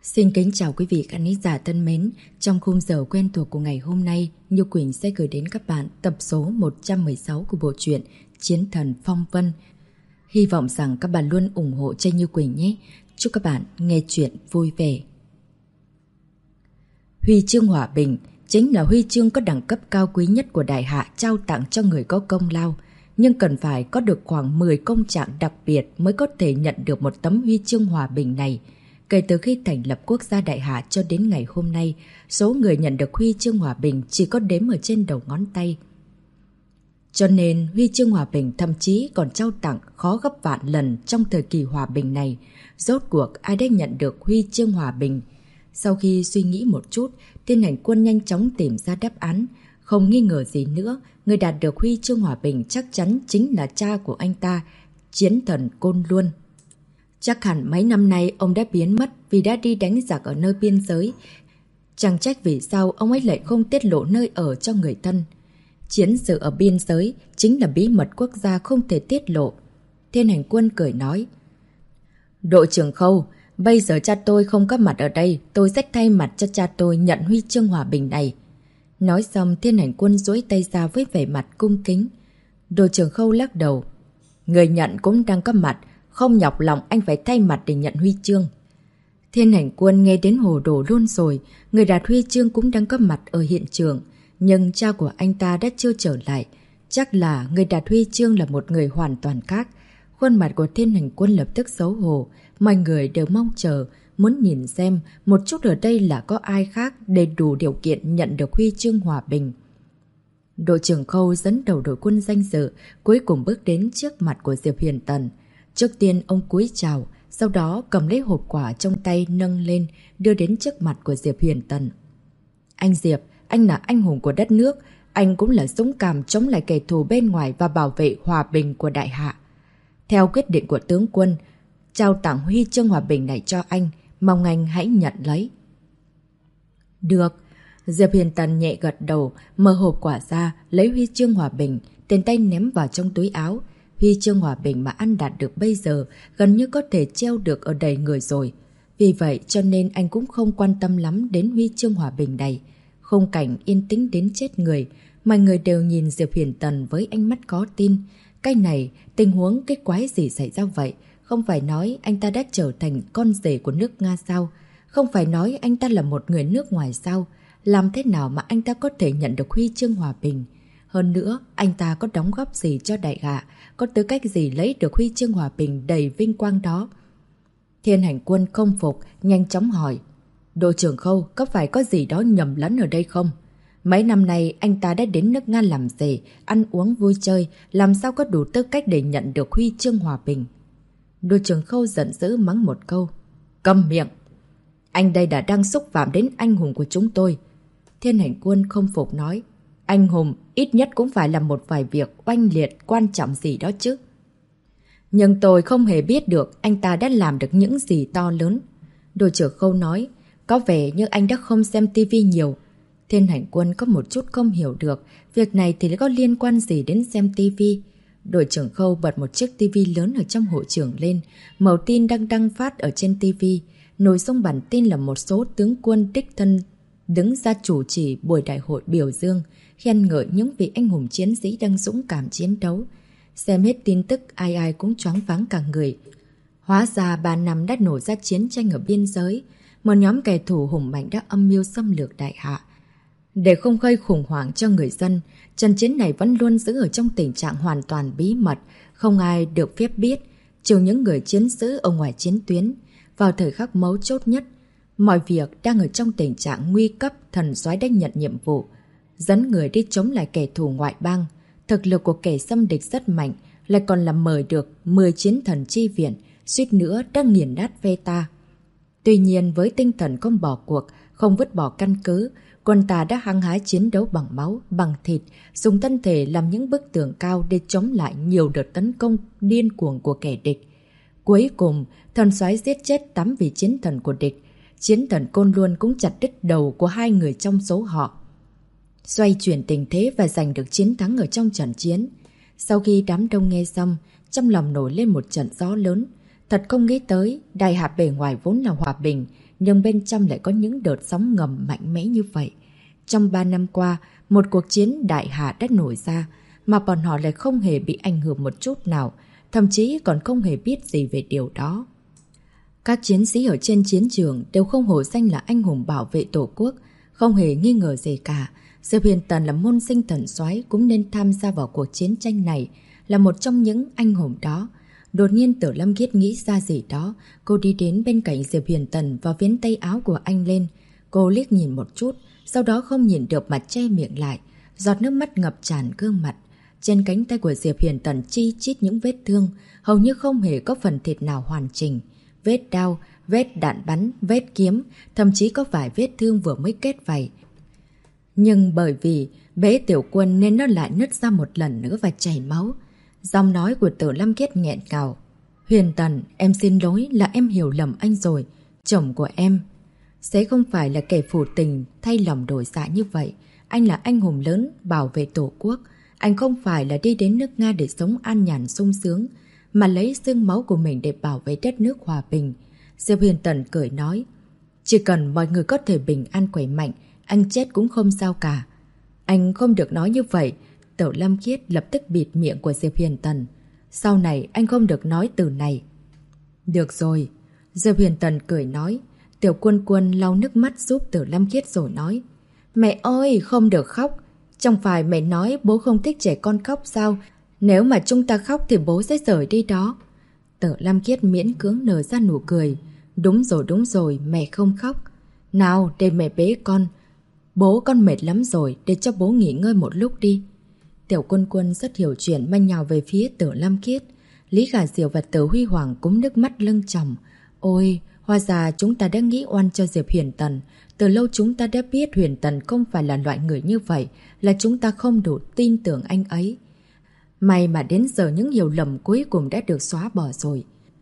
Xin kính chào quý vị khán giả thân mến. Trong khung giờ quen thuộc của ngày hôm nay, Như Quỳnh sẽ gửi đến các bạn tập số 116 của bộ truyện Chiến Thần Phong Vân. Hy vọng rằng các bạn luôn ủng hộ cho Như Quỳnh nhé. Chúc các bạn nghe chuyện vui vẻ. Huy chương Hòa Bình chính là huy chương có đẳng cấp cao quý nhất của Đại Hạ trao tặng cho người có công lao. Nhưng cần phải có được khoảng 10 công trạng đặc biệt mới có thể nhận được một tấm huy chương hòa bình này. Kể từ khi thành lập quốc gia Đại Hạ cho đến ngày hôm nay, số người nhận được huy chương hòa bình chỉ có đếm ở trên đầu ngón tay. Cho nên huy chương hòa bình thậm chí còn trao tặng khó gấp vạn lần trong thời kỳ hòa bình này. Rốt cuộc ai đã nhận được huy chương hòa bình? Sau khi suy nghĩ một chút, Thiên Hành Quân nhanh chóng tìm ra đáp án. Không nghi ngờ gì nữa, người đạt được huy chương hòa bình chắc chắn chính là cha của anh ta, Chiến Thần Côn Luân. Chắc hẳn mấy năm nay ông đã biến mất vì đã đi đánh giặc ở nơi biên giới. Chẳng trách vì sao ông ấy lại không tiết lộ nơi ở cho người thân. Chiến sự ở biên giới chính là bí mật quốc gia không thể tiết lộ. Thiên Hành Quân cười nói: Đội trưởng Khâu, bây giờ cha tôi không có mặt ở đây, tôi sẽ thay mặt cho cha tôi nhận huy chương hòa bình này. Nói xong, Thiên Hành Quân duỗi tay ra với vẻ mặt cung kính. Đội trưởng Khâu lắc đầu: Người nhận cũng đang có mặt, không nhọc lòng anh phải thay mặt để nhận huy chương. Thiên Hành Quân nghe đến hồ đồ luôn rồi, người đạt huy chương cũng đang có mặt ở hiện trường, nhưng cha của anh ta đã chưa trở lại. Chắc là người đạt huy chương là một người hoàn toàn khác. Khuôn mặt của Thiên Hành Quân lập tức xấu hổ, mọi người đều mong chờ, muốn nhìn xem một chút ở đây là có ai khác để đủ điều kiện nhận được huy chương hòa bình. Đội trưởng Khâu dẫn đầu đội quân danh dự, cuối cùng bước đến trước mặt của Diệp Huyền Tần. Trước tiên ông cúi chào, sau đó cầm lấy hộp quà trong tay nâng lên, đưa đến trước mặt của Diệp Huyền Tần. Anh Diệp, anh là anh hùng của đất nước, anh cũng là dũng cảm chống lại kẻ thù bên ngoài và bảo vệ hòa bình của Đại Hạ. Theo quyết định của tướng quân, trao tặng huy chương hòa bình này cho anh, mong anh hãy nhận lấy. Được. Diệp Huyền Tần nhẹ gật đầu, mở hộp quà ra, lấy huy chương hòa bình, tiền tay ném vào trong túi áo. Huy chương hòa bình mà anh đạt được bây giờ gần như có thể treo được ở đầy người rồi. Vì vậy cho nên anh cũng không quan tâm lắm đến huy chương hòa bình này. Khung cảnh yên tĩnh đến chết người, mọi người đều nhìn Diệp Huyền Tần với ánh mắt khó tin. Cái này, tình huống cái quái gì xảy ra vậy? Không phải nói anh ta đã trở thành con rể của nước Nga sao? Không phải nói anh ta là một người nước ngoài sao? Làm thế nào mà anh ta có thể nhận được huy chương hòa bình? Hơn nữa, anh ta có đóng góp gì cho Đại Hạ? Có tư cách gì lấy được huy chương hòa bình đầy vinh quang đó? Thiên Hành Quân không phục, nhanh chóng hỏi: Đội trưởng Khâu, có phải có gì đó nhầm lẫn ở đây không? Mấy năm nay anh ta đã đến nước Nga làm gì, ăn uống vui chơi, làm sao có đủ tư cách để nhận được huy chương hòa bình? Đội trưởng Khâu giận dữ mắng một câu: Câm miệng! Anh đây đã đang xúc phạm đến anh hùng của chúng tôi. Thiên Hành Quân không phục nói: Anh hùng ít nhất cũng phải làm một vài việc oanh liệt quan trọng gì đó chứ. Nhưng tôi không hề biết được anh ta đã làm được những gì to lớn. Đội trưởng Khâu nói: Có vẻ như anh đã không xem tivi nhiều. Thiên Hành Quân có một chút không hiểu được việc này thì có liên quan gì đến xem tivi. Đội trưởng Khâu bật một chiếc tivi lớn ở trong hội trường lên, màu tin đang đăng phát ở trên tivi. Nội dung bản tin là một số tướng quân đích thân đứng ra chủ trì buổi đại hội biểu dương, khen ngợi những vị anh hùng chiến sĩ đang dũng cảm chiến đấu. Xem hết tin tức ai ai cũng choáng váng cả người. Hóa ra 3 năm đã nổ ra chiến tranh ở biên giới, một nhóm kẻ thù hùng mạnh đã âm mưu xâm lược Đại Hạ. Để không gây khủng hoảng cho người dân, trận chiến này vẫn luôn giữ ở trong tình trạng hoàn toàn bí mật, không ai được phép biết, trừ những người chiến sĩ ở ngoài chiến tuyến. Vào thời khắc mấu chốt nhất, mọi việc đang ở trong tình trạng nguy cấp. Thần soái đã nhận nhiệm vụ dẫn người đi chống lại kẻ thù ngoại bang. Thực lực của kẻ xâm địch rất mạnh, lại còn là mời được 10 chiến thần chi viện, suýt nữa đã nghiền nát phe ta. Tuy nhiên với tinh thần không bỏ cuộc, không vứt bỏ căn cứ, quân ta đã hăng hái chiến đấu bằng máu, bằng thịt, dùng thân thể làm những bức tường cao để chống lại nhiều đợt tấn công điên cuồng của kẻ địch. Cuối cùng, thần soái giết chết 8 vị chiến thần của địch. Chiến thần Côn Luân cũng chặt đứt đầu của 2 người trong số họ, xoay chuyển tình thế và giành được chiến thắng ở trong trận chiến. Sau khi đám đông nghe xong, trong lòng nổi lên một trận gió lớn. Thật không nghĩ tới, đại hạ bề ngoài vốn là hòa bình, nhưng bên trong lại có những đợt sóng ngầm mạnh mẽ như vậy. Trong 3 năm qua, một cuộc chiến đại hạ đã nổi ra, mà bọn họ lại không hề bị ảnh hưởng một chút nào, thậm chí còn không hề biết gì về điều đó. Các chiến sĩ ở trên chiến trường đều không hổ danh là anh hùng bảo vệ tổ quốc, không hề nghi ngờ gì cả. Diệp Huyền Tần là môn sinh thần soái cũng nên tham gia vào cuộc chiến tranh này, là một trong những anh hùng đó. Đột nhiên Tử Lâm Khiết nghĩ ra gì đó, cô đi đến bên cạnh Diệp Huyền Tần và vén tay áo của anh lên. Cô liếc nhìn một chút, sau đó không nhìn được mặt che miệng lại, giọt nước mắt ngập tràn gương mặt. Trên cánh tay của Diệp Huyền Tần chi chít những vết thương, hầu như không hề có phần thịt nào hoàn chỉnh. Vết đao, vết đạn bắn, vết kiếm, thậm chí có vài vết thương vừa mới kết vảy. Nhưng bởi vì bế Tiểu Quân nên nó lại nứt ra một lần nữa và chảy máu. Giọng nói của Tử Lâm Khiết nghẹn ngào. Huyền Tần, em xin lỗi là em hiểu lầm anh rồi. Chồng của em sẽ không phải là kẻ phù tình thay lòng đổi dạ như vậy. Anh là anh hùng lớn bảo vệ tổ quốc. Anh không phải là đi đến nước Nga để sống an nhàn sung sướng, mà lấy xương máu của mình để bảo vệ đất nước hòa bình. Diệp Huyền Tần cười nói, chỉ cần mọi người có thể bình an khỏe mạnh, anh chết cũng không sao cả. Anh không được nói như vậy. Tử Lâm Khiết lập tức bịt miệng của Diệp Huyền Tần. Sau này anh không được nói từ này. Được rồi. Diệp Huyền Tần cười nói. Tiểu Quân Quân lau nước mắt giúp Tử Lâm Khiết rồi nói, mẹ ơi, không được khóc. Chẳng phải mẹ nói bố không thích trẻ con khóc sao? Nếu mà chúng ta khóc thì bố sẽ rời đi đó. Tử Lâm Khiết miễn cưỡng nở ra nụ cười. Đúng rồi, mẹ không khóc. Nào, để mẹ bế con. Bố con mệt lắm rồi, để cho bố nghỉ ngơi một lúc đi. Tiểu Quân Quân rất hiểu chuyện, nhanh nhào về phía Tử Lâm Khiết. Lý Khả Diệu và Tử Huy Hoàng cũng nước mắt lưng tròng. Ôi, hóa ra chúng ta đã nghĩ oan cho Diệp Huyền Tần. Từ lâu chúng ta đã biết Huyền Tần không phải là loại người như vậy, là chúng ta không đủ tin tưởng anh ấy. May mà đến giờ những hiểu lầm cuối cùng đã được xóa bỏ rồi.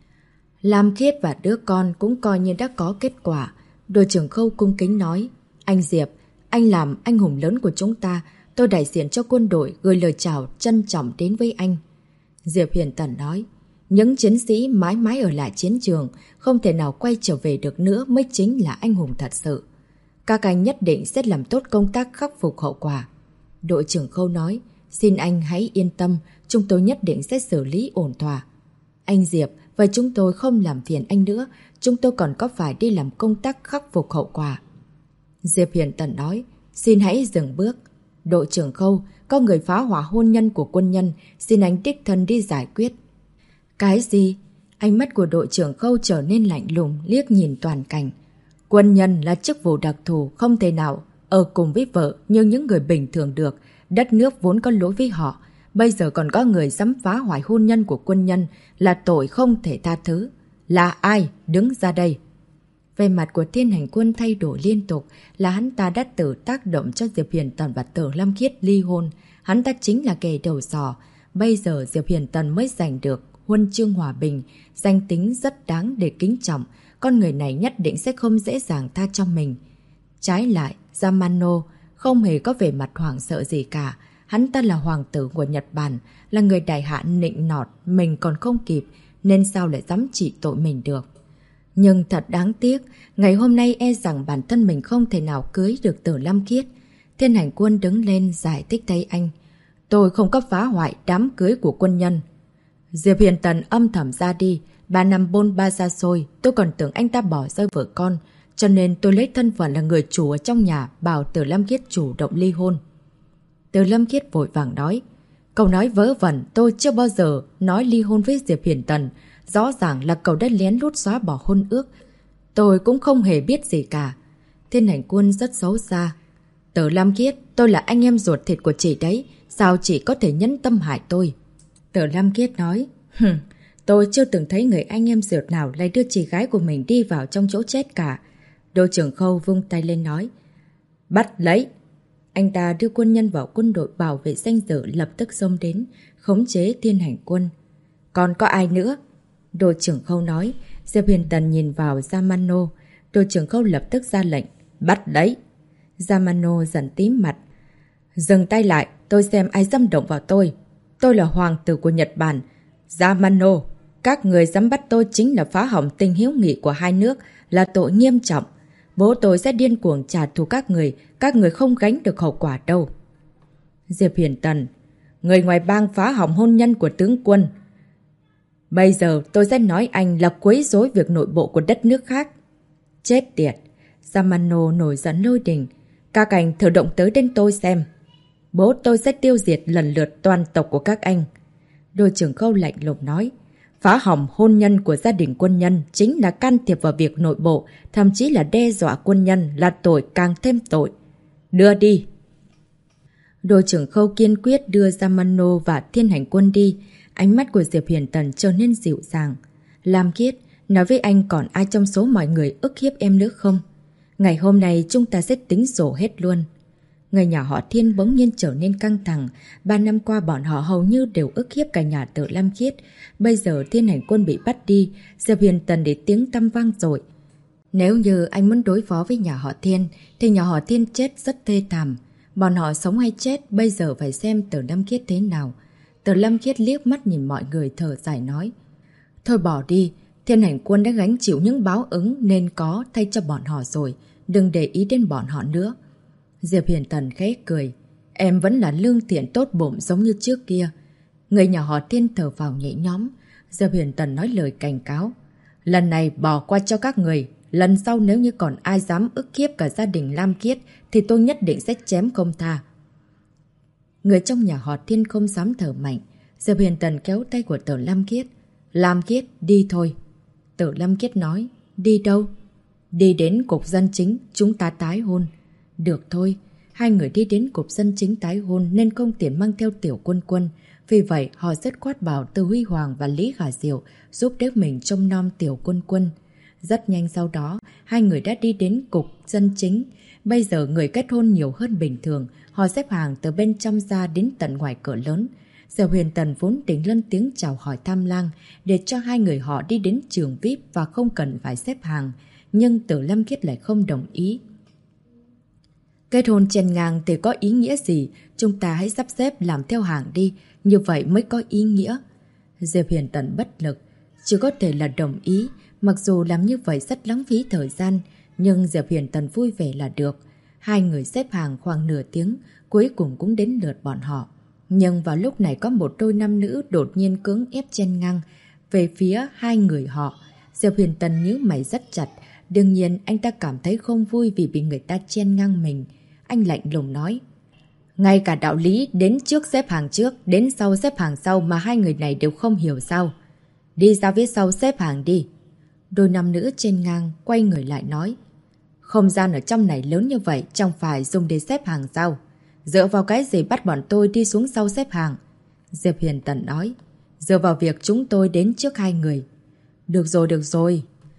Lam Khiết và đứa con cũng coi như đã có kết quả. Đội trưởng Khâu cung kính nói, anh Diệp, anh làm anh hùng lớn của chúng ta. Tôi đại diện cho quân đội gửi lời chào trân trọng đến với anh. Diệp Huyền Tần nói, những chiến sĩ mãi mãi ở lại chiến trường, không thể nào quay trở về được nữa mới chính là anh hùng thật sự. Các anh nhất định sẽ làm tốt công tác khắc phục hậu quả. Đội trưởng Khâu nói, xin anh hãy yên tâm, chúng tôi nhất định sẽ xử lý ổn thỏa. Anh Diệp, vậy chúng tôi không làm phiền anh nữa, chúng tôi còn có phải đi làm công tác khắc phục hậu quả. Diệp Huyền Tần nói, xin hãy dừng bước. Đội trưởng Khâu, có người phá hỏa hôn nhân của quân nhân, xin anh đích thân đi giải quyết. Cái gì? Ánh mắt của đội trưởng Khâu trở nên lạnh lùng, liếc nhìn toàn cảnh. Quân nhân là chức vụ đặc thù, không thể nào ở cùng với vợ như những người bình thường được. Đất nước vốn có lỗi với họ. Bây giờ còn có người dám phá hoại hôn nhân của quân nhân, là tội không thể tha thứ. Là ai? Đứng ra đây. Về mặt của Thiên Hành Quân thay đổi liên tục, là hắn ta đã tự tác động cho Diệp Huyền Tần và Tử Lâm Khiết ly hôn. Hắn ta chính là kẻ đầu sỏ. Bây giờ Diệp Huyền Tần mới giành được huân chương hòa bình, danh tính rất đáng để kính trọng. Con người này nhất định sẽ không dễ dàng tha cho mình. Trái lại, Yamano không hề có vẻ mặt hoảng sợ gì cả. Hắn ta là hoàng tử của Nhật Bản, là người đại hạ nịnh nọt, mình còn không kịp, nên sao lại dám trị tội mình được. Nhưng thật đáng tiếc, ngày hôm nay e rằng bản thân mình không thể nào cưới được Tử Lâm Khiết. Thiên Hành Quân đứng lên giải thích thay anh. Tôi không có phá hoại đám cưới của quân nhân. Diệp Huyền Tần âm thầm ra đi, 3 năm bôn ba xa xôi, tôi còn tưởng anh ta bỏ rơi vợ con, cho nên tôi lấy thân phận là người chủ ở trong nhà, bảo Tử Lâm Khiết chủ động ly hôn. Tử Lâm Khiết vội vàng nói, cậu nói vớ vẩn, tôi chưa bao giờ nói ly hôn với Diệp Huyền Tần. Rõ ràng là cậu đã lén lút xóa bỏ hôn ước. Tôi cũng không hề biết gì cả. Thiên Hành Quân rất xấu xa. Tử Lâm Khiết, tôi là anh em ruột thịt của chị đấy, sao chị có thể nhẫn tâm hại tôi? Tử Lâm Khiết nói, tôi chưa từng thấy người anh em ruột nào lại đưa chị gái của mình đi vào trong chỗ chết cả. Đội trưởng Khâu vung tay lên nói, bắt lấy. Anh ta đưa quân nhân vào quân đội bảo vệ danh dự, lập tức xông đến, khống chế Thiên Hành Quân. Còn có ai nữa? Đội trưởng Khâu nói. Diệp Huyền Tần nhìn vào Yamano. Đội trưởng Khâu lập tức ra lệnh, bắt lấy. Yamano giận tím mặt. Dừng tay lại, tôi xem ai dâm động vào tôi. Tôi là hoàng tử của Nhật Bản. Yamano, Các người dám bắt tôi chính là phá hỏng tình hữu nghị của hai nước, là tội nghiêm trọng. Bố tôi sẽ điên cuồng trả thù các người không gánh được hậu quả đâu. Diệp Huyền Tần, người ngoài bang phá hỏng hôn nhân của tướng quân. Bây giờ tôi sẽ nói anh là quấy rối việc nội bộ của đất nước khác. Chết tiệt! Samano nổi giận lôi đình. Các anh thử động tới đến tôi xem. Bố tôi sẽ tiêu diệt lần lượt toàn tộc của các anh. Đội trưởng Khâu lạnh lùng nói. Phá hỏng hôn nhân của gia đình quân nhân chính là can thiệp vào việc nội bộ, thậm chí là đe dọa quân nhân, là tội càng thêm tội. Đưa đi! Đội trưởng Khâu kiên quyết đưa Samano và Thiên Hành Quân đi. Ánh mắt của Diệp Huyền Tần trở nên dịu dàng. Lam Khiết, nói với anh còn ai trong số mọi người ức hiếp em nữa không? Ngày hôm nay chúng ta sẽ tính sổ hết luôn. Người nhà họ Thiên bỗng nhiên trở nên căng thẳng. 3 năm qua bọn họ hầu như đều ức hiếp cả nhà Tử Lam Khiết. Bây giờ Thiên Hành Quân bị bắt đi, Diệp Huyền Tần để tiếng tăm vang dội. Nếu như anh muốn đối phó với nhà họ Thiên, thì nhà họ Thiên chết rất thê thảm. Bọn họ sống hay chết bây giờ phải xem Tử Lam Khiết thế nào. Tử Lam Khiết liếc mắt nhìn mọi người thở dài nói. Thôi bỏ đi, Thiên Hành Quân đã gánh chịu những báo ứng nên có thay cho bọn họ rồi. Đừng để ý đến bọn họ nữa. Diệp Huyền Tần khẽ cười. Em vẫn là lương thiện tốt bụng giống như trước kia. Người nhà họ Thiên thở vào nhẹ nhõm. Diệp Huyền Tần nói lời cảnh cáo. Lần này bỏ qua cho các người. Lần sau nếu như còn ai dám ức hiếp cả gia đình Lam Khiết thì tôi nhất định sẽ chém không tha. Người trong nhà họ Thiên không dám thở mạnh. Diệp Huyền Tần kéo tay của Tử Lam Khiết. Lam Khiết, đi thôi. Tử Lam Khiết nói. Đi đâu? Đi đến cục dân chính, chúng ta tái hôn. Được thôi. Hai người đi đến cục dân chính tái hôn nên không tiện mang theo Tiểu Quân Quân. Vì vậy họ rất khoát bảo Từ Huy Hoàng và Lý Khả Diệu giúp đỡ mình trông nom Tiểu Quân Quân. Rất nhanh sau đó, hai người đã đi đến cục dân chính. Bây giờ người kết hôn nhiều hơn bình thường. Họ xếp hàng từ bên trong ra đến tận ngoài cửa lớn. Diệp Huyền Tần vốn định lên tiếng chào hỏi tham lang để cho hai người họ đi đến trường VIP và không cần phải xếp hàng. Nhưng Tử Lam Khiết lại không đồng ý. Kết hôn chen ngang thì có ý nghĩa gì? Chúng ta hãy sắp xếp làm theo hàng đi. Như vậy mới có ý nghĩa. Diệp Huyền Tần bất lực. Chỉ có thể là đồng ý. Mặc dù làm như vậy rất lãng phí thời gian. Nhưng Diệp Huyền Tần vui vẻ là được. Hai người xếp hàng khoảng nửa tiếng. Cuối cùng cũng đến lượt bọn họ. Nhưng vào lúc này có một đôi nam nữ đột nhiên cưỡng ép chen ngang về phía hai người họ. Diệp Huyền Tần nhíu mày rất chặt. Đương nhiên anh ta cảm thấy không vui vì bị người ta chen ngang mình. Anh lạnh lùng nói. Ngay cả đạo lý đến trước xếp hàng trước, đến sau xếp hàng sau mà hai người này đều không hiểu sao. Đi ra phía sau xếp hàng đi. Đôi nam nữ chen ngang quay người lại nói. Không gian ở trong này lớn như vậy chẳng phải dùng để xếp hàng sao? Dựa vào cái gì bắt bọn tôi đi xuống sau xếp hàng? Diệp Huyền Tần nói. Dựa vào việc chúng tôi đến trước hai người. Được rồi, được rồi.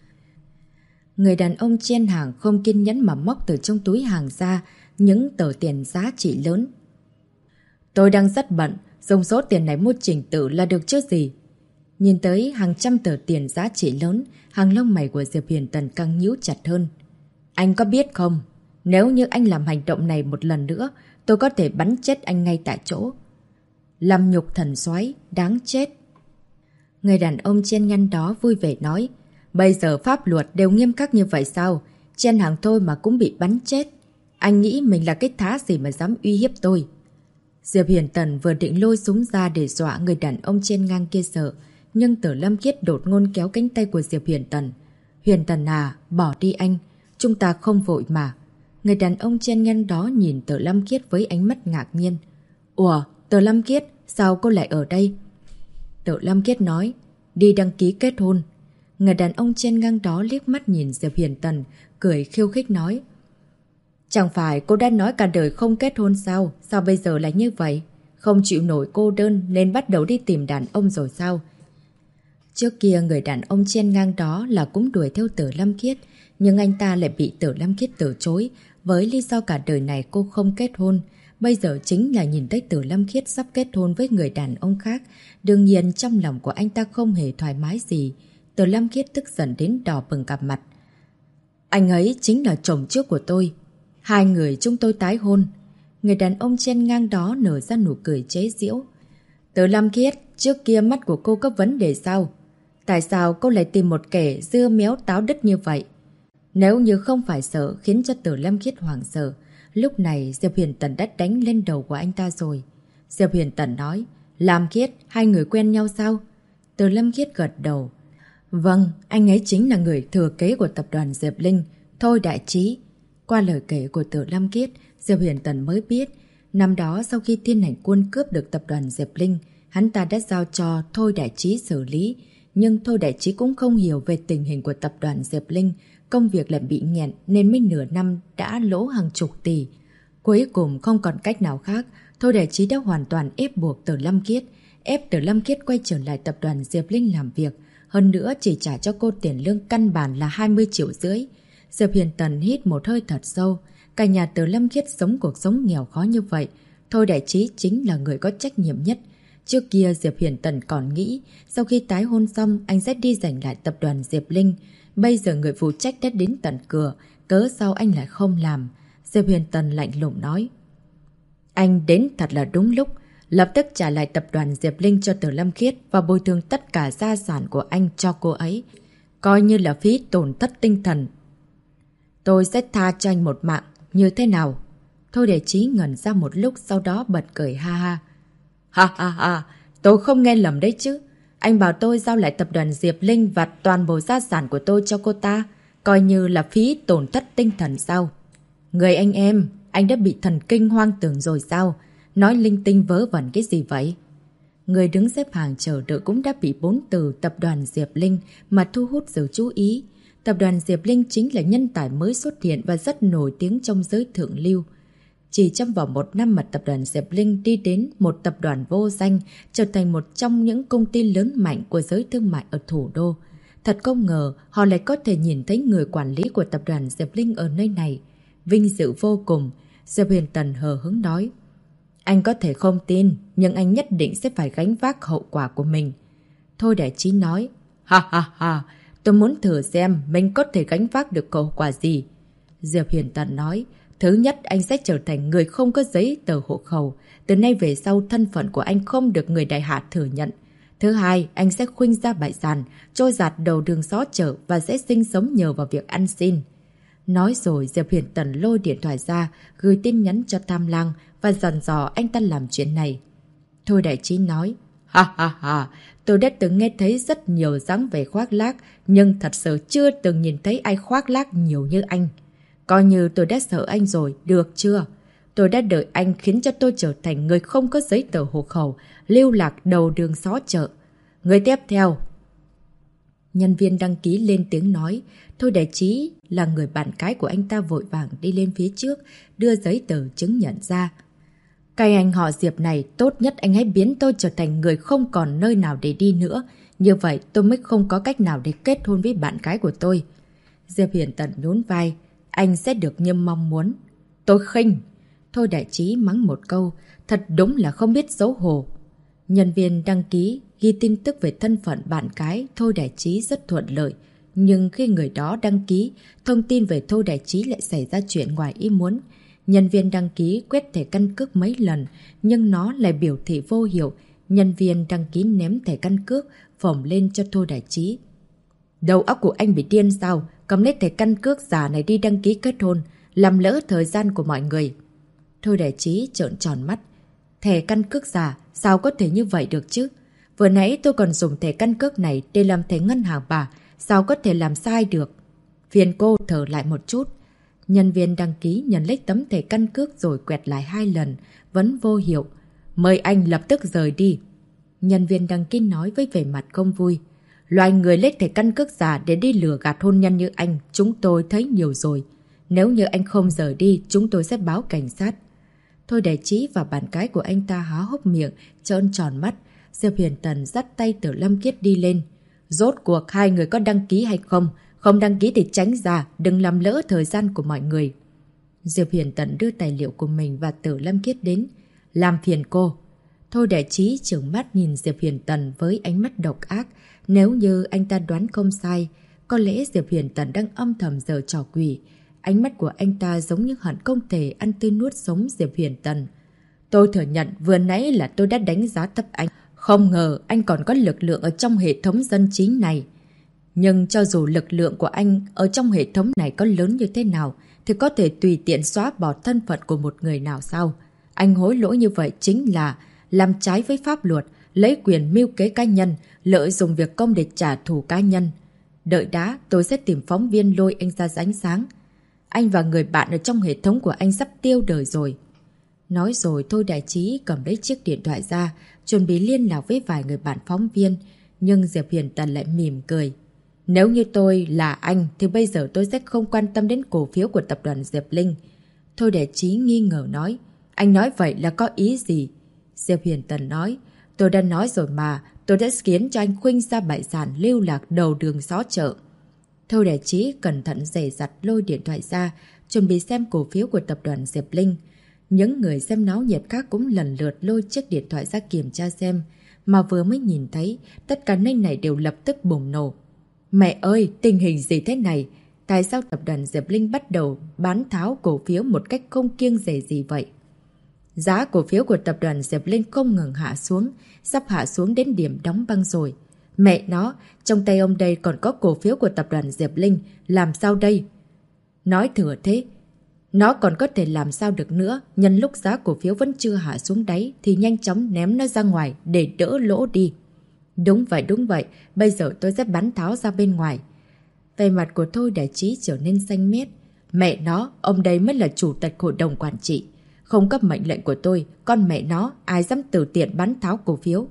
Người đàn ông chen hàng không kiên nhẫn mà móc từ trong túi hàng ra những tờ tiền giá trị lớn. Tôi đang rất bận, dùng số tiền này mua trình tự là được chứ gì. Nhìn tới hàng trăm tờ tiền giá trị lớn, hàng lông mày của Diệp Huyền Tần càng nhíu chặt hơn. Anh có biết không, nếu như anh làm hành động này một lần nữa, tôi có thể bắn chết anh ngay tại chỗ. Làm nhục thần soái đáng chết. Người đàn ông chen ngăn đó vui vẻ nói. Bây giờ pháp luật đều nghiêm khắc như vậy sao? Chen hàng thôi mà cũng bị bắn chết. Anh nghĩ mình là cái thá gì mà dám uy hiếp tôi? Diệp Huyền Tần vừa định lôi súng ra để dọa người đàn ông chen ngang kia sợ. Nhưng Tử Lam Khiết đột ngôn kéo cánh tay của Diệp Huyền Tần. Huyền Tần à, bỏ đi anh. Chúng ta không vội mà. Người đàn ông chen ngang đó nhìn Tử Lam Khiết với ánh mắt ngạc nhiên. Ủa, Tử Lam Khiết, sao cô lại ở đây? Tử Lam Khiết nói. Đi đăng ký kết hôn. Người đàn ông chen ngang đó liếc mắt nhìn Diệp Huyền Tần, cười khiêu khích nói. Chẳng phải cô đã nói cả đời không kết hôn sao? Sao bây giờ lại như vậy? Không chịu nổi cô đơn nên bắt đầu đi tìm đàn ông rồi sao? Trước kia người đàn ông chen ngang đó là cũng đuổi theo Tử Lam Khiết, nhưng anh ta lại bị Tử Lam Khiết từ chối với lý do cả đời này cô không kết hôn. Bây giờ chính là nhìn thấy Tử Lam Khiết sắp kết hôn với người đàn ông khác. Đương nhiên trong lòng của anh ta không hề thoải mái gì. Tử Lam Khiết tức giận đến đỏ bừng cặp mặt. Anh ấy chính là chồng trước của tôi. Hai người chúng tôi tái hôn. Người đàn ông chen ngang đó nở ra nụ cười chế giễu. Tử Lam Khiết, trước kia mắt của cô có vấn đề sao? Tại sao cô lại tìm một kẻ dưa méo táo đứt như vậy? Nếu như không phải sợ khiến cho Từ Lâm Khiết hoảng sợ, lúc này Diệp Huyền Tần đã đánh lên đầu của anh ta rồi. Diệp Huyền Tần nói, Lam Khiết, hai người quen nhau sao? Từ Lâm Khiết gật đầu. Vâng, anh ấy chính là người thừa kế của tập đoàn Diệp Linh, Thôi Đại Trí. Qua lời kể của Từ Lâm Khiết, Diệp Huyền Tần mới biết, năm đó sau khi Thiên Hành Quân cướp được tập đoàn Diệp Linh, hắn ta đã giao cho Thôi Đại Trí xử lý. Nhưng Thôi Đại Trí cũng không hiểu về tình hình của tập đoàn Diệp Linh, công việc lại bị nghẹn nên mới nửa năm đã lỗ hàng chục tỷ. Cuối cùng không còn cách nào khác, Thôi Đại Trí đã hoàn toàn ép buộc Từ Lâm Khiết, ép Từ Lâm Khiết quay trở lại tập đoàn Diệp Linh làm việc. Hơn nữa chỉ trả cho cô tiền lương căn bản là 20,5 triệu. Diệp Huyền Tần hít một hơi thật sâu. Cả nhà Từ Lâm Khiết sống cuộc sống nghèo khó như vậy, Thôi Đại Trí chính là người có trách nhiệm nhất. Trước kia Diệp Huyền Tần còn nghĩ sau khi tái hôn xong anh sẽ đi giành lại tập đoàn Diệp Linh. Bây giờ người phụ trách đã đến tận cửa, cớ sao anh lại không làm? Diệp Huyền Tần lạnh lùng nói. Anh đến thật là đúng lúc, lập tức trả lại tập đoàn Diệp Linh cho Từ Lâm Khiết và bồi thường tất cả gia sản của anh cho cô ấy. Coi như là phí tổn thất tinh thần. Tôi sẽ tha cho anh một mạng, như thế nào? Thôi Đại Trí ngẩn ra một lúc sau đó bật cười ha ha. Ha ha ha, tôi không nghe lầm đấy chứ. Anh bảo tôi giao lại tập đoàn Diệp Linh và toàn bộ gia sản của tôi cho cô ta, coi như là phí tổn thất tinh thần sao? Người anh em, anh đã bị thần kinh hoang tưởng rồi sao? Nói linh tinh vớ vẩn cái gì vậy? Người đứng xếp hàng chờ đợi cũng đã bị 4 từ tập đoàn Diệp Linh mà thu hút sự chú ý. Tập đoàn Diệp Linh chính là nhân tài mới xuất hiện và rất nổi tiếng trong giới thượng lưu. Chỉ trong vòng một năm mà tập đoàn Diệp Linh đi đến một tập đoàn vô danh, trở thành một trong những công ty lớn mạnh của giới thương mại ở thủ đô. Thật không ngờ họ lại có thể nhìn thấy người quản lý của tập đoàn Diệp Linh ở nơi này. Vinh dự vô cùng, Diệp Huyền Tần hờ hững nói. Anh có thể không tin, nhưng anh nhất định sẽ phải gánh vác hậu quả của mình. Thôi Đại Trí nói. Ha ha ha, tôi muốn thử xem mình có thể gánh vác được hậu quả gì. Diệp Huyền Tần nói. Thứ nhất, anh sẽ trở thành người không có giấy tờ hộ khẩu. Từ nay về sau, thân phận của anh không được người đại hạ thừa nhận. Thứ hai, anh sẽ khuynh ra bại sản, trôi giạt đầu đường xó chợ và sẽ sinh sống nhờ vào việc ăn xin. Nói rồi, Diệp Huyền Tần lôi điện thoại ra, gửi tin nhắn cho Tam Lang và dặn dò anh ta làm chuyện này. Thôi Đại Trí nói. Ha ha ha, tôi đã từng nghe thấy rất nhiều dáng vẻ khoác lác, nhưng thật sự chưa từng nhìn thấy ai khoác lác nhiều như anh. Coi như tôi đã sợ anh rồi, được chưa? Tôi đã đợi anh khiến cho tôi trở thành người không có giấy tờ hộ khẩu, lưu lạc đầu đường xó chợ. Người tiếp theo. Nhân viên đăng ký lên tiếng nói. Thôi Đại Trí là người bạn gái của anh ta vội vàng đi lên phía trước, đưa giấy tờ chứng nhận ra. Cái anh họ Diệp này, tốt nhất anh hãy biến tôi trở thành người không còn nơi nào để đi nữa. Như vậy tôi mới không có cách nào để kết hôn với bạn gái của tôi. Diệp Huyền Tần nhún vai. Anh sẽ được như mong muốn. Tôi khinh. Thôi Đại Trí mắng một câu. Thật đúng là không biết xấu hổ. Nhân viên đăng ký ghi tin tức về thân phận bạn gái Thôi Đại Trí rất thuận lợi. Nhưng khi người đó đăng ký, thông tin về Thôi Đại Trí lại xảy ra chuyện ngoài ý muốn. Nhân viên đăng ký quét thẻ căn cước mấy lần, nhưng nó lại biểu thị vô hiệu. Nhân viên đăng ký ném thẻ căn cước, phồng lên cho Thôi Đại Trí. Đầu óc của anh bị điên sao? Cầm lấy thẻ căn cước giả này đi đăng ký kết hôn, làm lỡ thời gian của mọi người. Thôi Đại Trí trợn tròn mắt. Thẻ căn cước giả, sao có thể như vậy được chứ? Vừa nãy tôi còn dùng thẻ căn cước này để làm thẻ ngân hàng bà, sao có thể làm sai được? Phiền cô thở lại một chút. Nhân viên đăng ký nhận lấy tấm thẻ căn cước rồi quẹt lại 2 lần, vẫn vô hiệu. Mời anh lập tức rời đi. Nhân viên đăng ký nói với vẻ mặt không vui. Loài người lấy thẻ căn cước giả để đi lừa gạt hôn nhân như anh, chúng tôi thấy nhiều rồi. Nếu như anh không rời đi, chúng tôi sẽ báo cảnh sát. Thôi Đại Trí và bạn gái của anh ta há hốc miệng, trợn tròn mắt. Diệp Huyền Tần dắt tay Từ Lâm Khiết đi lên. Rốt cuộc hai người có đăng ký hay không? Không đăng ký thì tránh ra, đừng làm lỡ thời gian của mọi người. Diệp Huyền Tần đưa tài liệu của mình và Từ Lâm Khiết đến. Làm phiền cô. Thôi Đại Trí trừng mắt nhìn Diệp Huyền Tần với ánh mắt độc ác. Nếu như anh ta đoán không sai, có lẽ Diệp Huyền Tần đang âm thầm giở trò quỷ. Ánh mắt của anh ta giống như hận không thể ăn tươi nuốt sống Diệp Huyền Tần. Tôi thừa nhận vừa nãy là tôi đã đánh giá thấp anh. Không ngờ anh còn có lực lượng ở trong hệ thống dân trí này. Nhưng cho dù lực lượng của anh ở trong hệ thống này có lớn như thế nào, thì có thể tùy tiện xóa bỏ thân phận của một người nào sao? Anh hối lỗi như vậy chính là làm trái với pháp luật, lấy quyền mưu kế cá nhân, lợi dụng việc công để trả thù cá nhân. Đợi đã, tôi sẽ tìm phóng viên lôi anh ra ánh sáng. Anh và người bạn ở trong hệ thống của anh sắp tiêu đời rồi. Nói rồi Thôi Đại Trí cầm lấy chiếc điện thoại ra, chuẩn bị liên lạc với vài người bạn phóng viên. Nhưng Diệp Huyền Tần lại mỉm cười. Nếu như tôi là anh thì bây giờ tôi sẽ không quan tâm đến cổ phiếu của tập đoàn Diệp Linh. Thôi Đại Trí nghi ngờ nói. Anh nói vậy là có ý gì? Diệp Huyền Tần nói. Tôi đã nói rồi mà, tôi đã khiến cho anh khuynh ra bại sản lưu lạc đầu đường xó chợ. Thôi Đại Trí cẩn thận dè dặt lôi điện thoại ra, chuẩn bị xem cổ phiếu của tập đoàn Diệp Linh. Những người xem náo nhiệt khác cũng lần lượt lôi chiếc điện thoại ra kiểm tra xem, mà vừa mới nhìn thấy, tất cả nơi này đều lập tức bùng nổ. Mẹ ơi, tình hình gì thế này? Tại sao tập đoàn Diệp Linh bắt đầu bán tháo cổ phiếu một cách không kiêng dè gì vậy? Giá cổ phiếu của tập đoàn Diệp Linh không ngừng hạ xuống, sắp hạ xuống đến điểm đóng băng rồi. Mẹ nó, trong tay ông đây còn có cổ phiếu của tập đoàn Diệp Linh, làm sao đây? Nói thừa thế, nó còn có thể làm sao được nữa, nhân lúc giá cổ phiếu vẫn chưa hạ xuống đáy thì nhanh chóng ném nó ra ngoài để đỡ lỗ đi. Đúng vậy, bây giờ tôi sẽ bắn tháo ra bên ngoài. Về mặt của Thôi Đại Trí trở nên xanh mét. Mẹ nó, ông đây mới là chủ tịch hội đồng quản trị. Không cấp mệnh lệnh của tôi, con mẹ nó, ai dám tự tiện bắn tháo cổ phiếu.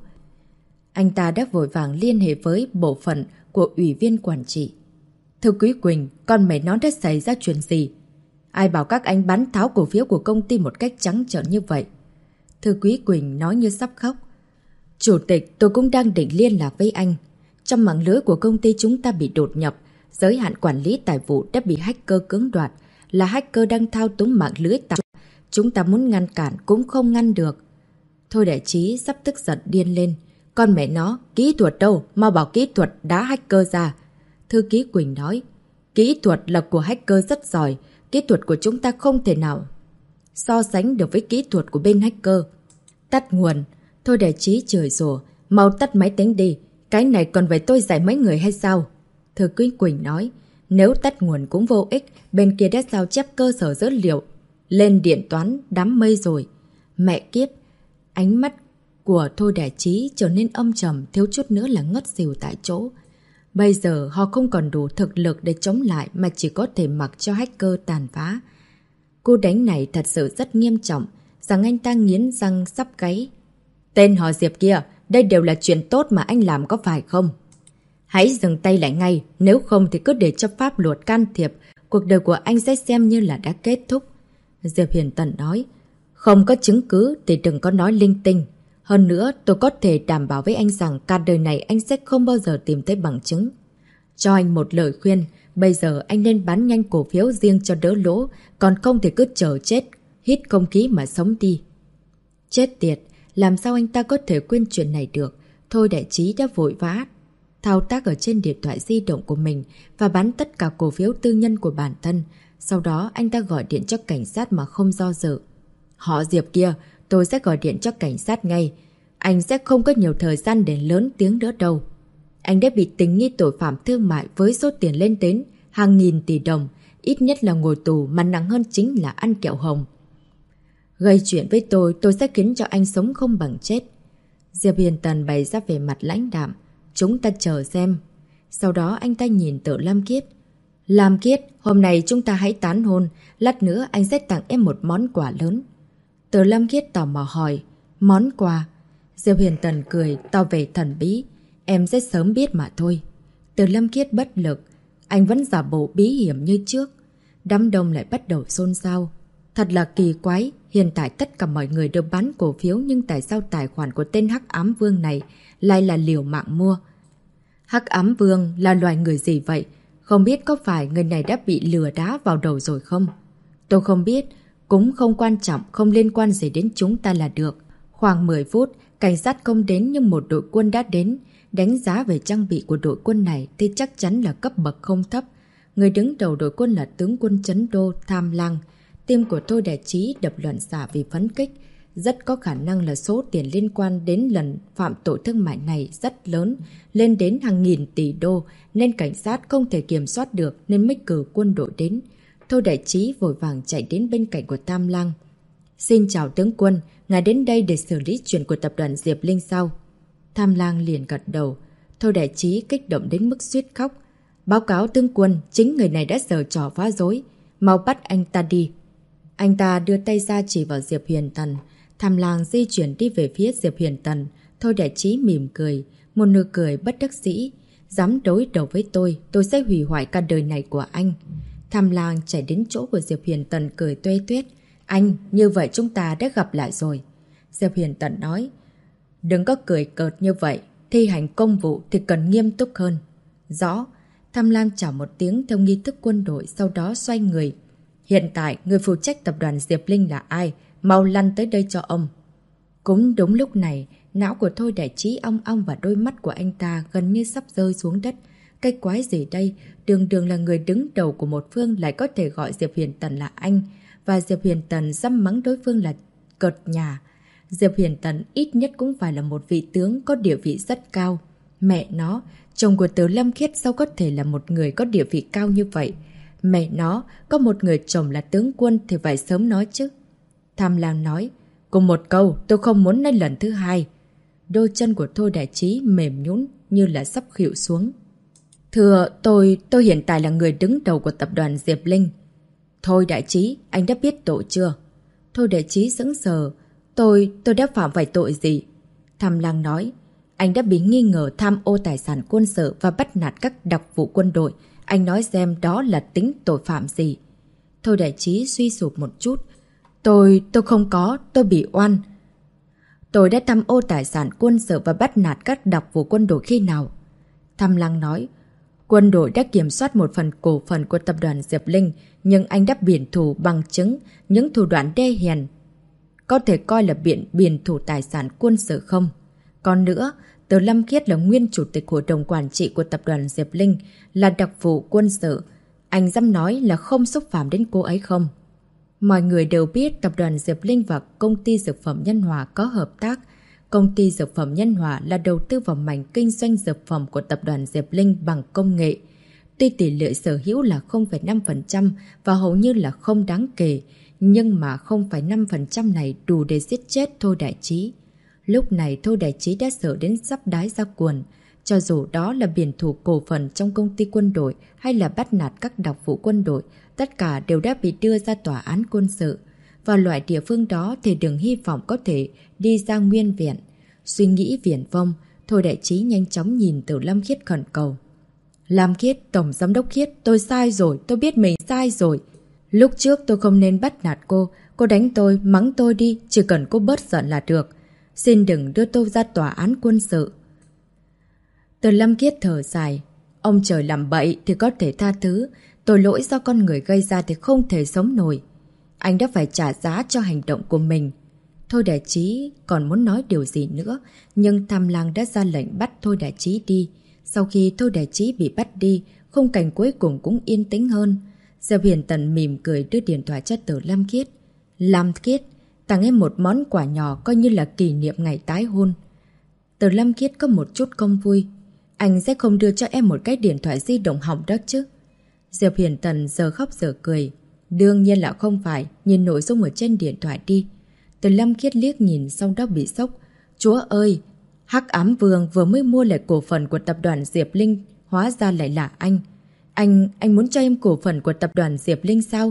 Anh ta đã vội vàng liên hệ với bộ phận của ủy viên quản trị. Thưa Quý Quỳnh, con mẹ nó đã xảy ra chuyện gì? Ai bảo các anh bắn tháo cổ phiếu của công ty một cách trắng trợn như vậy? Thưa Quý Quỳnh nói như sắp khóc. Chủ tịch, tôi cũng đang định liên lạc với anh. Trong mạng lưới của công ty chúng ta bị đột nhập, giới hạn quản lý tài vụ đã bị hacker cưỡng đoạt, là hacker đang thao túng mạng lưới tài vụ. Chúng ta muốn ngăn cản cũng không ngăn được. Thôi Đại Trí sắp tức giận điên lên. Con mẹ nó, kỹ thuật đâu, mau bảo kỹ thuật đá hacker ra. Thư ký Quỳnh nói, kỹ thuật là của hacker rất giỏi, kỹ thuật của chúng ta không thể nào so sánh được với kỹ thuật của bên hacker. Tắt nguồn. Thôi Đại Trí chửi rủa, mau tắt máy tính đi, cái này còn phải tôi dạy mấy người hay sao? Thư ký Quỳnh nói, nếu tắt nguồn cũng vô ích, bên kia đã sao chép cơ sở dữ liệu lên điện toán đám mây rồi. Mẹ kiếp, ánh mắt của Thôi Đại Trí trở nên âm trầm, thiếu chút nữa là ngất xỉu tại chỗ. Bây giờ họ không còn đủ thực lực để chống lại mà chỉ có thể mặc cho hacker tàn phá. Cú đánh này thật sự rất nghiêm trọng, rằng anh ta nghiến răng sắp gáy. Tên họ Diệp kia, đây đều là chuyện tốt mà anh làm có phải không? Hãy dừng tay lại ngay, nếu không thì cứ để cho pháp luật can thiệp, cuộc đời của anh sẽ xem như là đã kết thúc. Diệp Huyền Tần nói, không có chứng cứ thì đừng có nói linh tinh. Hơn nữa, tôi có thể đảm bảo với anh rằng cả đời này anh sẽ không bao giờ tìm thấy bằng chứng. Cho anh một lời khuyên, bây giờ anh nên bán nhanh cổ phiếu riêng cho đỡ lỗ, còn không thì cứ chờ chết, hít không khí mà sống đi. Chết tiệt, làm sao anh ta có thể quên chuyện này được? Thôi Đại Trí đã vội vã thao tác ở trên điện thoại di động của mình và bán tất cả cổ phiếu tư nhân của bản thân. Sau đó anh ta gọi điện cho cảnh sát mà không do dự. Họ Diệp kia, tôi sẽ gọi điện cho cảnh sát ngay. Anh sẽ không có nhiều thời gian để lớn tiếng nữa đâu. Anh đã bị tình nghi tội phạm thương mại với số tiền lên đến hàng nghìn tỷ đồng. Ít nhất là ngồi tù, mà nặng hơn chính là ăn kẹo hồng. Gây chuyện với tôi sẽ khiến cho anh sống không bằng chết. Diệp Huyền Tần bày ra vẻ mặt lãnh đạm. Chúng ta chờ xem. Sau đó anh ta nhìn Tự Lam Kiết. Lam Kiết, hôm nay chúng ta hãy tán hôn. Lát nữa anh sẽ tặng em một món quà lớn. Tự Lam Kiết tò mò hỏi. Món quà? Diệp Huyền Tần cười, tỏ vẻ thần bí. Em sẽ sớm biết mà thôi. Tự Lam Kiết bất lực. Anh vẫn giả bộ bí hiểm như trước. Đám đông lại bắt đầu xôn xao. Thật là kỳ quái. Hiện tại tất cả mọi người đều bán cổ phiếu, nhưng tại sao tài khoản của tên Hắc Ám Vương này lại là liều mạng mua? Hắc Ám Vương là loài người gì vậy? Không biết có phải người này đã bị lừa đá vào đầu rồi không? Tôi không biết, cũng không quan trọng, không liên quan gì đến chúng ta là được. Khoảng 10 phút, cảnh sát không đến nhưng một đội quân đã đến. Đánh giá về trang bị của đội quân này thì chắc chắn là cấp bậc không thấp. Người đứng đầu đội quân là tướng quân Trấn Đô Tham Lang. Tim của Thôi Đại Trí đập loạn xạ vì phấn kích. Rất có khả năng là số tiền liên quan đến lần phạm tội thương mại này rất lớn, lên đến hàng nghìn tỷ đô, nên cảnh sát không thể kiểm soát được nên mới cử quân đội đến. Thôi Đại Trí vội vàng chạy đến bên cạnh của Tam Lang. Xin chào tướng quân, ngài đến đây để xử lý chuyện của tập đoàn Diệp Linh sao? Tam Lang liền gật đầu. Thôi Đại Trí kích động đến mức suýt khóc. Báo cáo tướng quân, chính người này đã giở trò phá rối. Mau bắt anh ta đi. Anh ta đưa tay ra chỉ vào Diệp Huyền Tần. Tam Lang di chuyển đi về phía Diệp Huyền Tần. Thôi Đại Trí mỉm cười, một nụ cười bất đắc dĩ. Dám đối đầu với tôi sẽ hủy hoại cả đời này của anh. Tam Lang chạy đến chỗ của Diệp Huyền Tần cười tuê tuyết. Anh, như vậy chúng ta đã gặp lại rồi. Diệp Huyền Tần nói, đừng có cười cợt như vậy, thi hành công vụ thì cần nghiêm túc hơn. Rõ. Tam Lang chào một tiếng theo nghi thức quân đội, sau đó xoay người. Hiện tại, người phụ trách tập đoàn Diệp Linh là ai? Mau lăn tới đây cho ông. Cũng đúng lúc này, não của Thôi Đại Trí ong ong và đôi mắt của anh ta gần như sắp rơi xuống đất. Cái quái gì đây? Đường đường là người đứng đầu của một phương lại có thể gọi Diệp Huyền Tần là anh. Và Diệp Huyền Tần dăm mắng đối phương là cợt nhà. Diệp Huyền Tần ít nhất cũng phải là một vị tướng có địa vị rất cao. Mẹ nó, chồng của Từ Lâm Khiết sao có thể là một người có địa vị cao như vậy? Mẹ nó, có một người chồng là tướng quân thì phải sớm nói chứ. Tham Lang nói, cùng một câu, tôi không muốn nói lần thứ hai. Đôi chân của Thôi Đại Trí mềm nhũn như là sắp khuỵu xuống. Thưa, tôi hiện tại là người đứng đầu của tập đoàn Diệp Linh. Thôi Đại Trí, anh đã biết tội chưa? Thôi Đại Trí sững sờ. Tôi đã phạm phải tội gì? Tham Lang nói, anh đã bị nghi ngờ tham ô tài sản quân sự và bắt nạt các đặc vụ quân đội. Anh nói xem đó là tính tội phạm gì? Thôi Đại Trí suy sụp một chút. Tôi không có, tôi bị oan. Tôi đã tham ô tài sản quân sự và bắt nạt các đặc vụ quân đội khi nào? Tham Lang nói, quân đội đã kiểm soát một phần cổ phần của tập đoàn Diệp Linh, nhưng anh đã biển thủ bằng chứng những thủ đoạn đê hèn. Có thể coi là biển thủ tài sản quân sự không? Còn nữa, Từ Lâm Khiết là nguyên chủ tịch hội đồng quản trị của tập đoàn Diệp Linh, là đặc vụ quân sự. Anh dám nói là không xúc phạm đến cô ấy không? Mọi người đều biết tập đoàn Diệp Linh và công ty dược phẩm Nhân Hòa có hợp tác. Công ty dược phẩm Nhân Hòa là đầu tư vào mảnh kinh doanh dược phẩm của tập đoàn Diệp Linh bằng công nghệ. Tuy tỷ lệ sở hữu là 0,5% và hầu như là không đáng kể, nhưng mà 0,5% này đủ để giết chết Thôi Đại Trí. Lúc này Thôi Đại Trí đã sợ đến sắp đái ra quần. Cho dù đó là biển thủ cổ phần trong công ty quân đội hay là bắt nạt các đặc vụ quân đội, tất cả đều đã bị đưa ra tòa án quân sự. Vào loại địa phương đó thì đừng hy vọng có thể đi ra nguyên vẹn. Suy nghĩ viển vông, Thôi Đại Trí nhanh chóng nhìn Từ Lâm Khiết khẩn cầu. Lam Khiết, Tổng Giám đốc Khiết, tôi sai rồi, tôi biết mình sai rồi. Lúc trước tôi không nên bắt nạt cô đánh tôi, mắng tôi đi, chỉ cần cô bớt giận là được. Xin đừng đưa tôi ra tòa án quân sự. Từ Lâm Khiết thở dài. Ông trời làm bậy thì có thể tha thứ, tội lỗi do con người gây ra thì không thể sống nổi. Anh đã phải trả giá cho hành động của mình. Thôi Đại Trí còn muốn nói điều gì nữa, nhưng Tham Lang đã ra lệnh bắt Thôi Đại Trí đi. Sau khi Thôi Đại Trí bị bắt đi, khung cảnh cuối cùng cũng yên tĩnh hơn. Diệp Huyền Tần mỉm cười đưa điện thoại cho Từ Lâm Khiết. Lam Khiết, tặng em một món quà nhỏ coi như là kỷ niệm ngày tái hôn. Từ Lâm Khiết có một chút không vui. Anh sẽ không đưa cho em một cái điện thoại di động hỏng đó chứ? Diệp Huyền Tần giờ khóc giờ cười. Đương nhiên là không phải, nhìn nội dung ở trên điện thoại đi. Từ Lâm Khiết liếc nhìn xong đó bị sốc. Chúa ơi, Hắc Ám Vương vừa mới mua lại cổ phần của tập đoàn Diệp Linh, hóa ra lại là anh. Anh muốn cho em cổ phần của tập đoàn Diệp Linh sao?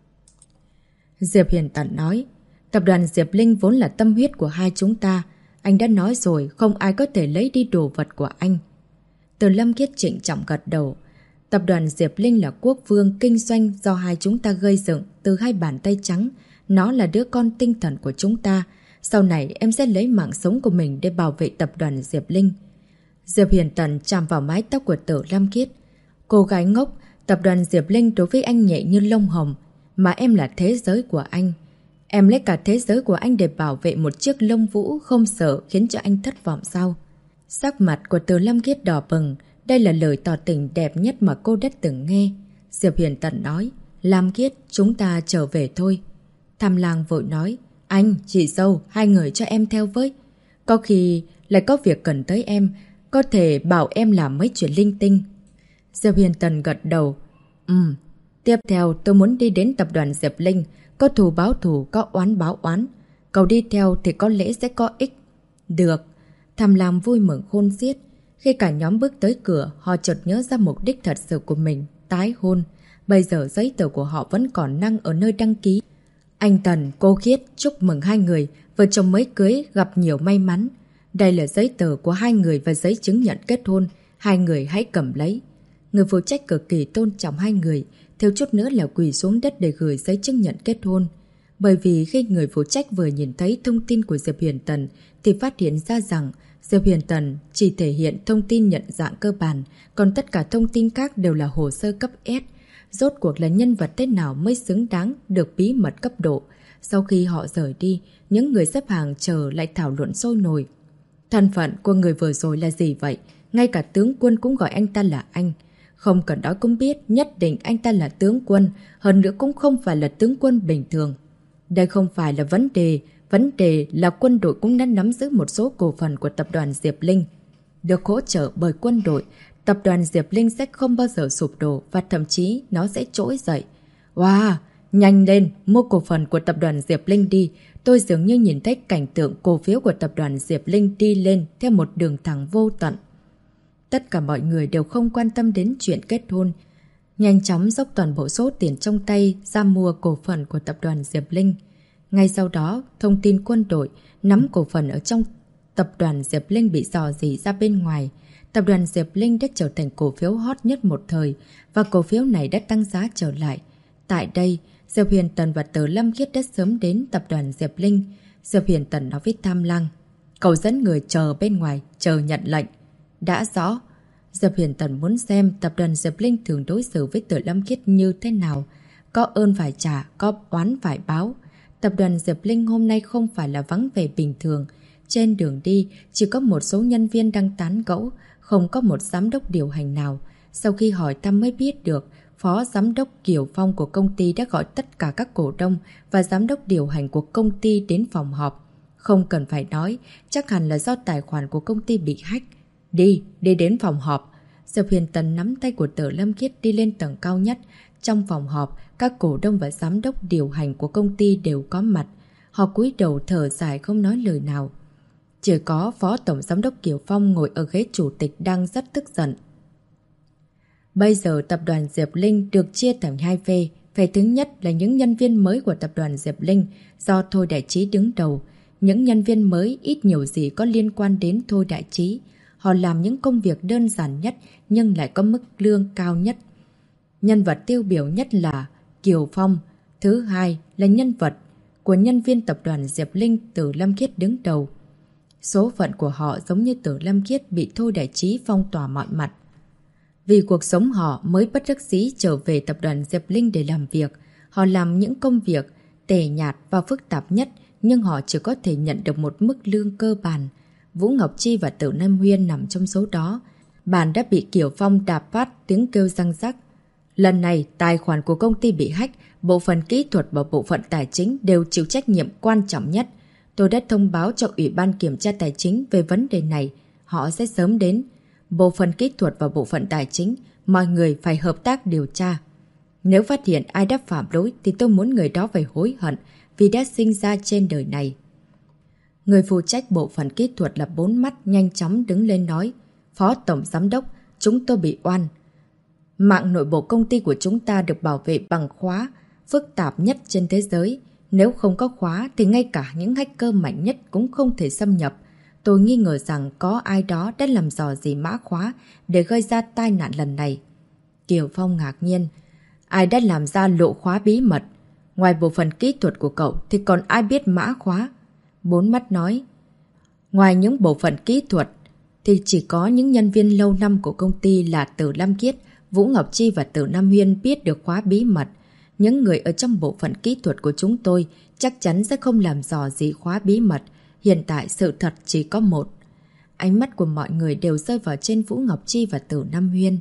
Diệp Huyền Tần nói, tập đoàn Diệp Linh vốn là tâm huyết của hai chúng ta. Anh đã nói rồi, không ai có thể lấy đi đồ vật của anh. Từ Lâm Khiết trịnh trọng gật đầu. Tập đoàn Diệp Linh là quốc vương kinh doanh do hai chúng ta gây dựng từ hai bàn tay trắng. Nó là đứa con tinh thần của chúng ta. Sau này em sẽ lấy mạng sống của mình để bảo vệ tập đoàn Diệp Linh. Diệp Huyền Tần chạm vào mái tóc của Từ Lâm Khiết. Cô gái ngốc, tập đoàn Diệp Linh đối với anh nhẹ như lông hồng, mà em là thế giới của anh. Em lấy cả thế giới của anh để bảo vệ một chiếc lông vũ không sợ khiến cho anh thất vọng sao? Sắc mặt của Từ Lâm Khiết đỏ bừng. Đây là lời tỏ tình đẹp nhất mà cô đã từng nghe. Diệp Huyền Tần nói, Lam Khiết, chúng ta trở về thôi. Tham Lang vội nói, Anh, chị dâu, hai người cho em theo với. Có khi lại có việc cần tới em, có thể bảo em làm mấy chuyện linh tinh. Diệp Huyền Tần gật đầu. Tiếp theo tôi muốn đi đến tập đoàn Diệp Linh. Có thù báo thù, có oán báo oán. Cậu đi theo thì có lẽ sẽ có ích. Được. Tham Lam vui mừng khôn xiết. Khi cả nhóm bước tới cửa, họ chợt nhớ ra mục đích thật sự của mình, tái hôn. Bây giờ giấy tờ của họ vẫn còn năng ở nơi đăng ký. Anh Tần, cô Khiết chúc mừng hai người, vợ chồng mới cưới gặp nhiều may mắn. Đây là giấy tờ của hai người và giấy chứng nhận kết hôn. Hai người hãy cầm lấy. Người phụ trách cực kỳ tôn trọng hai người, thiếu chút nữa là quỳ xuống đất để gửi giấy chứng nhận kết hôn. Bởi vì khi người phụ trách vừa nhìn thấy thông tin của Diệp Huyền Tần thì phát hiện ra rằng Diệp Huyền Tần chỉ thể hiện thông tin nhận dạng cơ bản, còn tất cả thông tin khác đều là hồ sơ cấp S. Rốt cuộc là nhân vật thế nào mới xứng đáng được bí mật cấp độ. Sau khi họ rời đi, những người xếp hàng chờ lại thảo luận sôi nổi. Thân phận của người vừa rồi là gì vậy? Ngay cả tướng quân cũng gọi anh ta là anh. Không cần nói cũng biết, nhất định anh ta là tướng quân, hơn nữa cũng không phải là tướng quân bình thường. Đây không phải là vấn đề là quân đội cũng đã nắm giữ một số cổ phần của tập đoàn Diệp Linh. Được hỗ trợ bởi quân đội, tập đoàn Diệp Linh sẽ không bao giờ sụp đổ và thậm chí nó sẽ trỗi dậy. Wow! Nhanh lên, mua cổ phần của tập đoàn Diệp Linh đi. Tôi dường như nhìn thấy cảnh tượng cổ phiếu của tập đoàn Diệp Linh đi lên theo một đường thẳng vô tận. Tất cả mọi người đều không quan tâm đến chuyện kết hôn. Nhanh chóng dốc toàn bộ số tiền trong tay ra mua cổ phần của tập đoàn Diệp Linh. Ngay sau đó, thông tin quân đội nắm cổ phần ở trong tập đoàn Diệp Linh bị rò rỉ ra bên ngoài. Tập đoàn Diệp Linh đã trở thành cổ phiếu hot nhất một thời và cổ phiếu này đã tăng giá trở lại. Tại đây, Diệp Huyền Tần và Tờ Lâm Khiết đã sớm đến tập đoàn Diệp Linh. Diệp Huyền Tần nói với Tham Lăng: cậu dẫn người chờ bên ngoài, chờ nhận lệnh. Đã rõ. Diệp Huyền Tần muốn xem tập đoàn Diệp Linh thường đối xử với Tờ Lâm Khiết như thế nào. Có ơn phải trả, có oán phải báo. Tập đoàn Diệp Linh hôm nay không phải là vắng vẻ bình thường. Trên đường đi, chỉ có một số nhân viên đang tán gẫu, không có một giám đốc điều hành nào. Sau khi hỏi thăm mới biết được, Phó Giám đốc Kiều Phong của công ty đã gọi tất cả các cổ đông và giám đốc điều hành của công ty đến phòng họp. Không cần phải nói, chắc hẳn là do tài khoản của công ty bị hack. Đi đến phòng họp. Diệp Huyền Tần nắm tay của Tờ Lâm Khiết đi lên tầng cao nhất. Trong phòng họp, các cổ đông và giám đốc điều hành của công ty đều có mặt. Họ cúi đầu thở dài không nói lời nào. Chỉ có Phó Tổng Giám đốc Kiều Phong ngồi ở ghế chủ tịch đang rất tức giận. Bây giờ tập đoàn Diệp Linh được chia thành hai phe. Phe thứ nhất là những nhân viên mới của tập đoàn Diệp Linh do Thôi Đại Trí đứng đầu. Những nhân viên mới ít nhiều gì có liên quan đến Thôi Đại Trí. Họ làm những công việc đơn giản nhất nhưng lại có mức lương cao nhất. Nhân vật tiêu biểu nhất là Kiều Phong. Thứ hai là nhân vật của nhân viên tập đoàn Diệp Linh Từ Lâm Khiết đứng đầu. Số phận của họ giống như Từ Lâm Khiết bị Thôi Đại Trí phong tỏa mọi mặt. Vì cuộc sống họ mới bất đắc dĩ trở về tập đoàn Diệp Linh để làm việc. Họ làm những công việc tẻ nhạt và phức tạp nhất nhưng họ chỉ có thể nhận được một mức lương cơ bản. Vũ Ngọc Chi và Tử Nam Huyên nằm trong số đó. Bạn đã bị Kiều Phong đạp phát tiếng kêu răng rắc. Lần này, tài khoản của công ty bị hack, bộ phận kỹ thuật và bộ phận tài chính đều chịu trách nhiệm quan trọng nhất. Tôi đã thông báo cho Ủy ban Kiểm tra Tài chính về vấn đề này. Họ sẽ sớm đến. Bộ phận kỹ thuật và bộ phận tài chính, mọi người phải hợp tác điều tra. Nếu phát hiện ai đã phạm lỗi thì tôi muốn người đó phải hối hận vì đã sinh ra trên đời này. Người phụ trách bộ phận kỹ thuật là Bốn Mắt nhanh chóng đứng lên nói: Phó Tổng Giám đốc, chúng tôi bị oan. Mạng nội bộ công ty của chúng ta được bảo vệ bằng khóa phức tạp nhất trên thế giới. Nếu không có khóa thì ngay cả những hacker mạnh nhất cũng không thể xâm nhập. Tôi nghi ngờ rằng có ai đó đã làm dò dỉ mã khóa để gây ra tai nạn lần này. Kiều Phong ngạc nhiên. Ai đã làm ra lộ khóa bí mật? Ngoài bộ phận kỹ thuật của cậu thì còn ai biết mã khóa? Bốn Mắt nói. Ngoài những bộ phận kỹ thuật thì chỉ có những nhân viên lâu năm của công ty là Tử Lam Khiết, Vũ Ngọc Chi và Tử Nam Huyên biết được khóa bí mật. Những người ở trong bộ phận kỹ thuật của chúng tôi chắc chắn sẽ không làm dò gì khóa bí mật. Hiện tại sự thật chỉ có một. Ánh mắt của mọi người đều rơi vào trên Vũ Ngọc Chi và Tử Nam Huyên.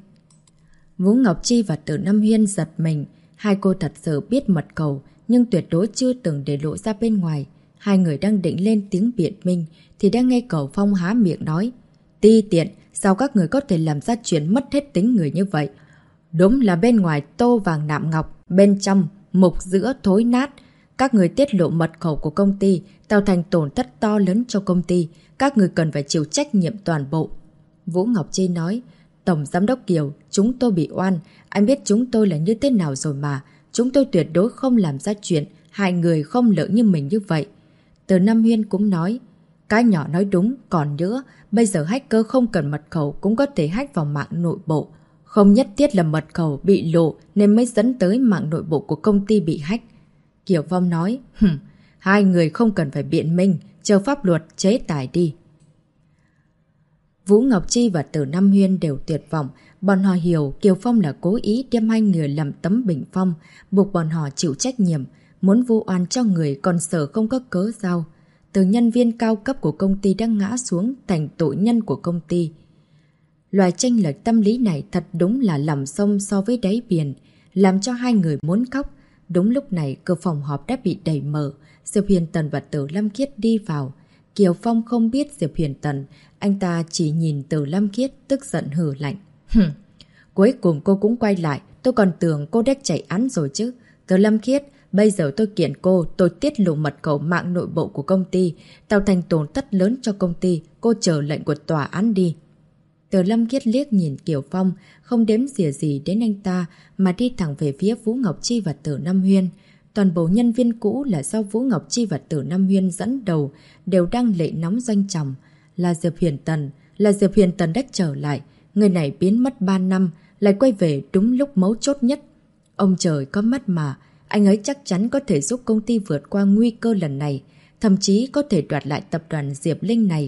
Vũ Ngọc Chi và Tử Nam Huyên giật mình. Hai cô thật sự biết mật khẩu nhưng tuyệt đối chưa từng để lộ ra bên ngoài. Hai người đang định lên tiếng biện minh thì đang nghe Cẩu Phong há miệng nói. Ti tiện, sao các người có thể làm ra chuyện mất hết tính người như vậy? Đúng là bên ngoài tô vàng nạm ngọc, bên trong mục giữa thối nát. Các người tiết lộ mật khẩu của công ty, tạo thành tổn thất to lớn cho công ty. Các người cần phải chịu trách nhiệm toàn bộ. Vũ Ngọc Chi nói, Tổng Giám đốc Kiều, chúng tôi bị oan. Anh biết chúng tôi là như thế nào rồi mà. Chúng tôi tuyệt đối không làm ra chuyện hai người không lợi như mình như vậy. Từ Nam Huyên cũng nói, cái nhỏ nói đúng, còn nữa, bây giờ hacker không cần mật khẩu cũng có thể hack vào mạng nội bộ. Không nhất thiết là mật khẩu bị lộ nên mới dẫn tới mạng nội bộ của công ty bị hack. Kiều Phong nói, hai người không cần phải biện minh, chờ pháp luật chế tài đi. Vũ Ngọc Chi và Từ Nam Huyên đều tuyệt vọng. Bọn họ hiểu Kiều Phong là cố ý đem hai người làm tấm bình phong, buộc bọn họ chịu trách nhiệm, muốn vu oan cho người còn sợ không có cớ sao. Từ nhân viên cao cấp của công ty đang ngã xuống thành tội nhân của công ty. Loài chênh lệch tâm lý này thật đúng là lòng sông so với đáy biển, làm cho hai người muốn khóc. Đúng lúc này cửa phòng họp đã bị đẩy mở, Diệp Hiền Tần và Từ Lâm Khiết đi vào. Kiều Phong không biết Diệp Hiền Tần, anh ta chỉ nhìn Từ Lâm Khiết tức giận hừ lạnh. Cuối cùng cô cũng quay lại, tôi còn tưởng cô đã chạy án rồi chứ. Từ Lâm Khiết, bây giờ tôi kiện cô, tôi tiết lộ mật khẩu mạng nội bộ của công ty, tạo thành tổn thất lớn cho công ty, cô chờ lệnh của tòa án đi. Từ Lâm Khiết liếc nhìn Kiều Phong, không đếm xỉa gì đến anh ta mà đi thẳng về phía Vũ Ngọc Chi và Từ Nam Huyên. Toàn bộ nhân viên cũ là do Vũ Ngọc Chi và Từ Nam Huyên dẫn đầu đều đang lệ nóng doanh chồng. Là Diệp Hiền Tần đã trở lại. Người này biến mất 3 năm, lại quay về đúng lúc mấu chốt nhất. Ông trời có mắt mà, anh ấy chắc chắn có thể giúp công ty vượt qua nguy cơ lần này, thậm chí có thể đoạt lại tập đoàn Diệp Linh này.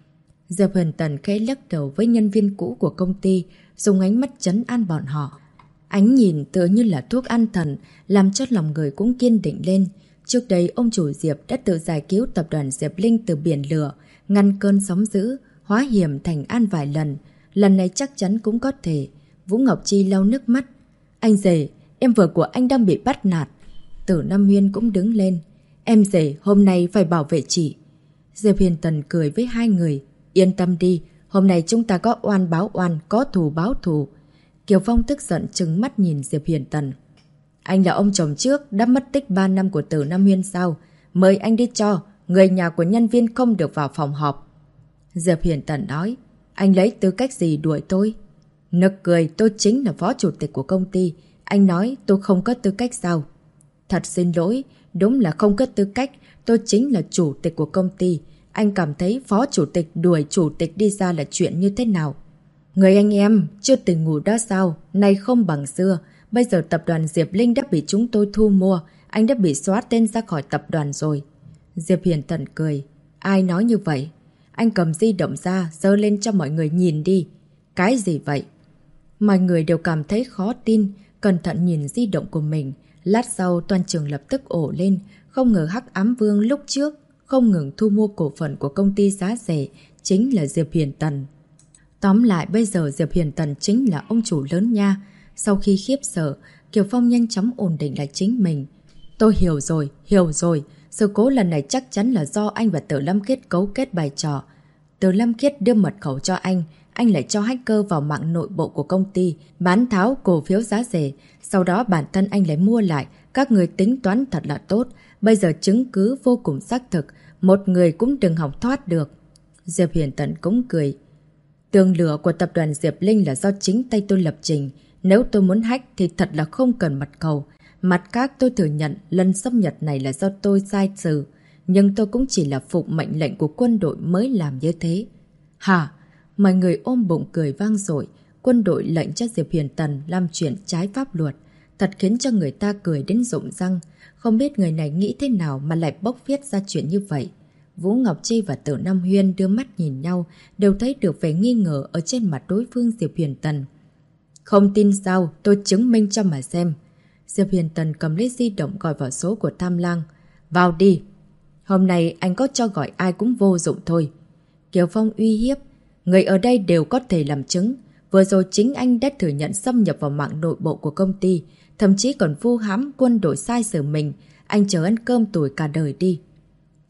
Diệp Hiền Tần khẽ lắc đầu với nhân viên cũ của công ty, dùng ánh mắt trấn an bọn họ. Ánh nhìn tựa như là thuốc an thần, làm cho lòng người cũng kiên định lên. Trước đây, ông chủ Diệp đã tự giải cứu tập đoàn Diệp Linh từ biển lửa, ngăn cơn sóng dữ, hóa hiểm thành an vài lần. Lần này chắc chắn cũng có thể. Vũ Ngọc Chi lau nước mắt. Anh rể, em vợ của anh đang bị bắt nạt. Từ Nam Huyên cũng đứng lên. Em rể, hôm nay phải bảo vệ chị. Diệp Hiền Tần cười với hai người. Yên tâm đi, hôm nay chúng ta có oan báo oan, có thù báo thù. Kiều Phong tức giận trừng mắt nhìn Diệp Hiền Tần. Anh là ông chồng trước đã mất tích 3 năm của Từ Nam Huyên sao? Mời anh đi cho, người nhà của nhân viên không được vào phòng họp. Diệp Hiền Tần nói, anh lấy tư cách gì đuổi tôi? Nực cười, tôi chính là phó chủ tịch của công ty. Anh nói tôi không có tư cách sao? Thật xin lỗi, đúng là không có tư cách, tôi chính là chủ tịch của công ty. Anh cảm thấy phó chủ tịch đuổi chủ tịch đi ra là chuyện như thế nào? Người anh em, chưa từng ngủ đó sao? Nay không bằng xưa. Bây giờ tập đoàn Diệp Linh đã bị chúng tôi thu mua. Anh đã bị xóa tên ra khỏi tập đoàn rồi. Diệp Hiền Tần cười. Ai nói như vậy? Anh cầm di động ra, giơ lên cho mọi người nhìn đi. Cái gì vậy? Mọi người đều cảm thấy khó tin, cẩn thận nhìn di động của mình. Lát sau toàn trường lập tức ổ lên. Không ngờ Hắc Ám Vương lúc trước không ngừng thu mua cổ phần của công ty giá rẻ, chính là Diệp Hiền Tần. Tóm lại bây giờ Diệp Hiền Tần chính là ông chủ lớn nha. Sau khi khiếp sợ, Kiều Phong nhanh chóng ổn định lại chính mình. Tôi hiểu rồi. Sự cố lần này chắc chắn là do anh và Từ Lâm Khiết cấu kết bài trò. Từ Lâm Khiết đưa mật khẩu cho anh lại cho hacker vào mạng nội bộ của công ty, bán tháo cổ phiếu giá rẻ. Sau đó bản thân anh lại mua lại. Các người tính toán thật là tốt. Bây giờ chứng cứ vô cùng xác thực, một người cũng đừng hòng thoát được. Diệp Hiền Tần cũng cười. Tường lửa của tập đoàn Diệp Linh là do chính tay tôi lập trình. Nếu tôi muốn hack thì thật là không cần mật khẩu. Mặt khác tôi thừa nhận lần xâm nhập này là do tôi sai sự. Nhưng tôi cũng chỉ là phục mệnh lệnh của quân đội mới làm như thế. Hả? Mọi người ôm bụng cười vang dội. Quân đội lệnh cho Diệp Hiền Tần làm chuyện trái pháp luật. Thật khiến cho người ta cười đến rụng răng. Không biết người này nghĩ thế nào mà lại bốc viết ra chuyện như vậy. Vũ Ngọc Chi và Từ Nam Huyên đưa mắt nhìn nhau, đều thấy được vẻ nghi ngờ ở trên mặt đối phương Diệp Hiền Tần. Không tin sao, tôi chứng minh cho mà xem. Diệp Hiền Tần cầm lấy di động gọi vào số của Tham Lang. Vào đi. Hôm nay anh có cho gọi ai cũng vô dụng thôi. Kiều Phong uy hiếp. Người ở đây đều có thể làm chứng. Vừa rồi chính anh đã thừa nhận xâm nhập vào mạng nội bộ của công ty, thậm chí còn vu hãm quân đội sai sử mình. Anh chờ ăn cơm tuổi cả đời đi.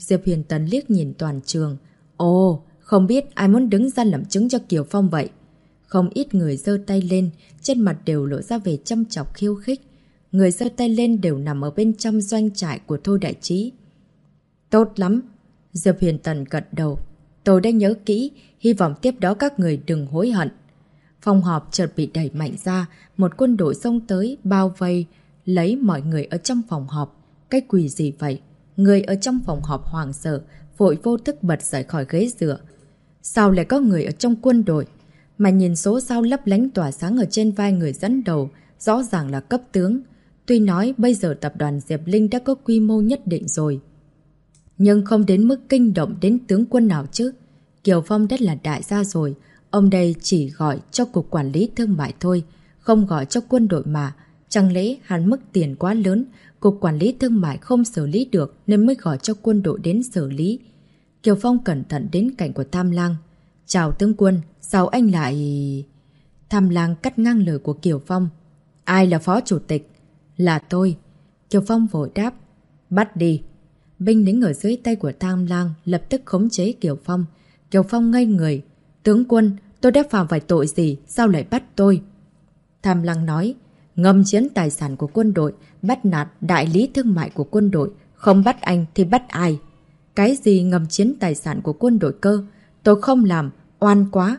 Diệp Huyền Tần liếc nhìn toàn trường. Ồ, không biết ai muốn đứng ra làm chứng cho Kiều Phong vậy? Không ít người giơ tay lên, trên mặt đều lộ ra vẻ châm chọc khiêu khích. Người giơ tay lên đều nằm ở bên trong doanh trại của Thôi Đại Trí. Tốt lắm. Diệp Huyền Tần gật đầu. Tôi đã nhớ kỹ, hy vọng tiếp đó các người đừng hối hận. Phòng họp chợt bị đẩy mạnh ra, một quân đội xông tới, bao vây, lấy mọi người ở trong phòng họp. Cái quỷ gì vậy? Người ở trong phòng họp hoảng sợ, vội vô thức bật dậy khỏi ghế dựa. Sao lại có người ở trong quân đội? Mà nhìn số sao lấp lánh tỏa sáng ở trên vai người dẫn đầu, rõ ràng là cấp tướng. Tuy nói bây giờ tập đoàn Diệp Linh đã có quy mô nhất định rồi, nhưng không đến mức kinh động đến tướng quân nào chứ. Kiều Phong đã là đại gia rồi, ông đây chỉ gọi cho Cục Quản lý Thương mại thôi, không gọi cho quân đội mà. Chẳng lẽ hắn mức tiền quá lớn, Cục Quản lý Thương mại không xử lý được nên mới gọi cho quân đội đến xử lý. Kiều Phong cẩn thận đến cạnh của Tham Lang. Chào tướng quân, sao anh lại... Tham Lang cắt ngang lời của Kiều Phong. Ai là phó chủ tịch? Là tôi. Kiều Phong vội đáp. Bắt đi. Binh lính ở dưới tay của Tham Lang lập tức khống chế Kiều Phong. Kiều Phong ngây người. Tướng quân, tôi đã phạm phải tội gì, sao lại bắt tôi? Tham Lang nói. Ngầm chiếm tài sản của quân đội, bắt nạt đại lý thương mại của quân đội. Không bắt anh thì bắt ai? Cái gì ngầm chiếm tài sản của quân đội cơ? Tôi không làm, oan quá.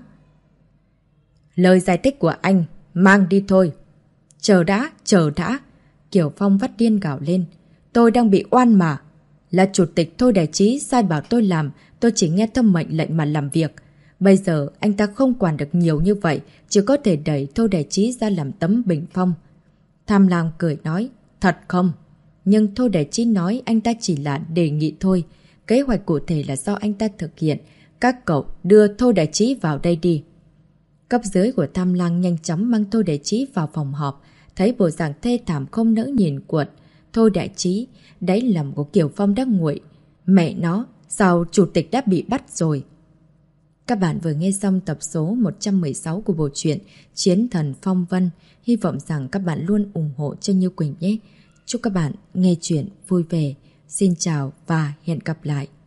Lời giải thích của anh, mang đi thôi. Chờ đã, chờ đã. Kiều Phong vắt điên gào lên. Tôi đang bị oan mà. Là chủ tịch Thôi Đại Trí sai bảo tôi làm, tôi chỉ nghe theo mệnh lệnh mà làm việc. Bây giờ anh ta không quản được nhiều như vậy, chỉ có thể đẩy Thôi Đại Trí ra làm tấm bình phong. Tham Lang cười nói, thật không? Nhưng Thôi Đại Trí nói anh ta chỉ là đề nghị thôi. Kế hoạch cụ thể là do anh ta thực hiện. Các cậu đưa Thôi Đại Trí vào đây đi. Cấp dưới của Tham Lang nhanh chóng mang Thôi Đại Trí vào phòng họp. Thấy bộ dạng thê thảm không nỡ nhìn cuộn Thôi Đại Trí, đáy lòng của Kiều Phong đã nguội. Mẹ nó, sao chủ tịch đã bị bắt rồi? Các bạn vừa nghe xong tập số 116 của bộ truyện Chiến Thần Phong Vân. Hy vọng rằng các bạn luôn ủng hộ cho Như Quỳnh nhé. Chúc các bạn nghe chuyện vui vẻ. Xin chào và hẹn gặp lại.